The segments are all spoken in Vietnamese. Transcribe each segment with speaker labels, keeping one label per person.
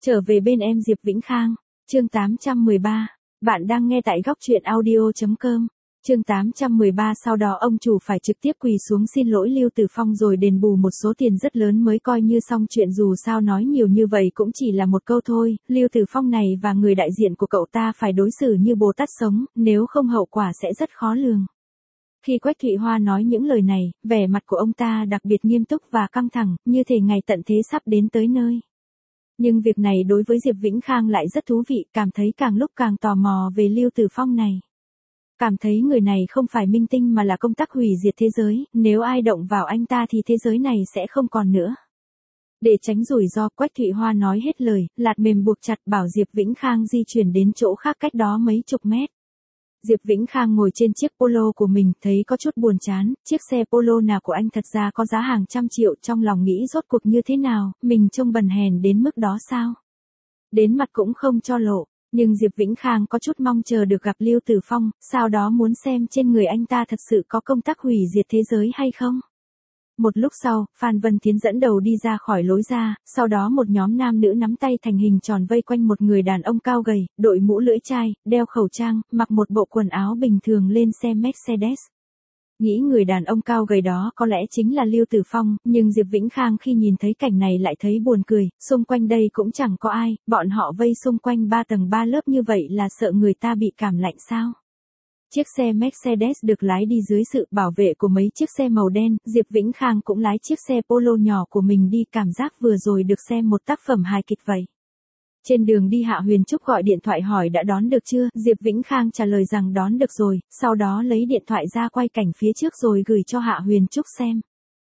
Speaker 1: Trở về bên em Diệp Vĩnh Khang, chương 813. Bạn đang nghe tại góc truyện audio.com. Chương 813. Sau đó ông chủ phải trực tiếp quỳ xuống xin lỗi Lưu Tử Phong rồi đền bù một số tiền rất lớn mới coi như xong chuyện, dù sao nói nhiều như vậy cũng chỉ là một câu thôi. Lưu Tử Phong này và người đại diện của cậu ta phải đối xử như Bồ Tát sống, nếu không hậu quả sẽ rất khó lường. Khi Quách Thụy Hoa nói những lời này, vẻ mặt của ông ta đặc biệt nghiêm túc và căng thẳng, như thể ngày tận thế sắp đến tới nơi. Nhưng việc này đối với Diệp Vĩnh Khang lại rất thú vị, cảm thấy càng lúc càng tò mò về Lưu Tử Phong này. Cảm thấy người này không phải minh tinh mà là công tác hủy diệt thế giới, nếu ai động vào anh ta thì thế giới này sẽ không còn nữa. Để tránh rủi ro, Quách Thụy Hoa nói hết lời, lạt mềm buộc chặt bảo Diệp Vĩnh Khang di chuyển đến chỗ khác cách đó mấy chục mét. Diệp Vĩnh Khang ngồi trên chiếc Polo của mình, thấy có chút buồn chán, chiếc xe Polo nào của anh thật ra có giá hàng trăm triệu, trong lòng nghĩ rốt cuộc như thế nào, mình trông bần hèn đến mức đó sao? Đến mặt cũng không cho lộ, nhưng Diệp Vĩnh Khang có chút mong chờ được gặp Lưu Tử Phong, sau đó muốn xem trên người anh ta thật sự có công tác hủy diệt thế giới hay không. Một lúc sau, Phan Vân Thiến dẫn đầu đi ra khỏi lối ra, sau đó một nhóm nam nữ nắm tay thành hình tròn vây quanh một người đàn ông cao gầy, đội mũ lưỡi chai, đeo khẩu trang, mặc một bộ quần áo bình thường lên xe Mercedes. Nghĩ người đàn ông cao gầy đó có lẽ chính là Lưu Tử Phong, nhưng Diệp Vĩnh Khang khi nhìn thấy cảnh này lại thấy buồn cười, xung quanh đây cũng chẳng có ai, bọn họ vây xung quanh 3 tầng 3 lớp như vậy là sợ người ta bị cảm lạnh sao? Chiếc xe Mercedes được lái đi dưới sự bảo vệ của mấy chiếc xe màu đen, Diệp Vĩnh Khang cũng lái chiếc xe Polo nhỏ của mình đi, cảm giác vừa rồi được xem một tác phẩm hài kịch vậy. Trên đường đi Hạ Huyền Trúc gọi điện thoại hỏi đã đón được chưa, Diệp Vĩnh Khang trả lời rằng đón được rồi, sau đó lấy điện thoại ra quay cảnh phía trước rồi gửi cho Hạ Huyền Trúc xem.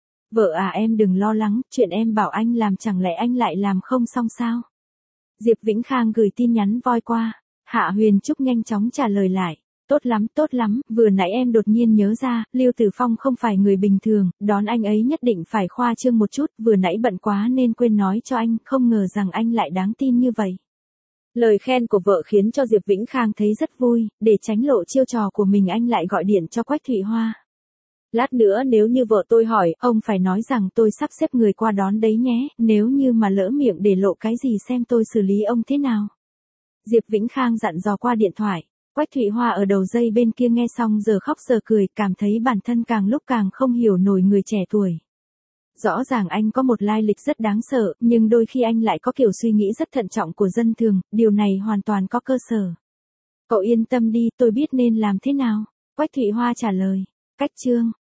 Speaker 1: Vợ à, em đừng lo lắng, chuyện em bảo anh làm chẳng lẽ anh lại làm không xong sao? Diệp Vĩnh Khang gửi tin nhắn voi qua, Hạ Huyền Trúc nhanh chóng trả lời lại. Tốt lắm, vừa nãy em đột nhiên nhớ ra, Lưu Tử Phong không phải người bình thường, đón anh ấy nhất định phải khoa trương một chút, vừa nãy bận quá nên quên nói cho anh, không ngờ rằng anh lại đáng tin như vậy. Lời khen của vợ khiến cho Diệp Vĩnh Khang thấy rất vui, để tránh lộ chiêu trò của mình anh lại gọi điện cho Quách Thụy Hoa. Lát nữa nếu như vợ tôi hỏi, ông phải nói rằng tôi sắp xếp người qua đón đấy nhé, nếu như mà lỡ miệng để lộ cái gì xem tôi xử lý ông thế nào. Diệp Vĩnh Khang dặn dò qua điện thoại. Quách Thụy Hoa ở đầu dây bên kia nghe xong giờ khóc giờ cười, cảm thấy bản thân càng lúc càng không hiểu nổi người trẻ tuổi. Rõ ràng anh có một lai lịch rất đáng sợ, nhưng đôi khi anh lại có kiểu suy nghĩ rất thận trọng của dân thường, điều này hoàn toàn có cơ sở. Cậu yên tâm đi, tôi biết nên làm thế nào. Quách Thụy Hoa trả lời. Cách chương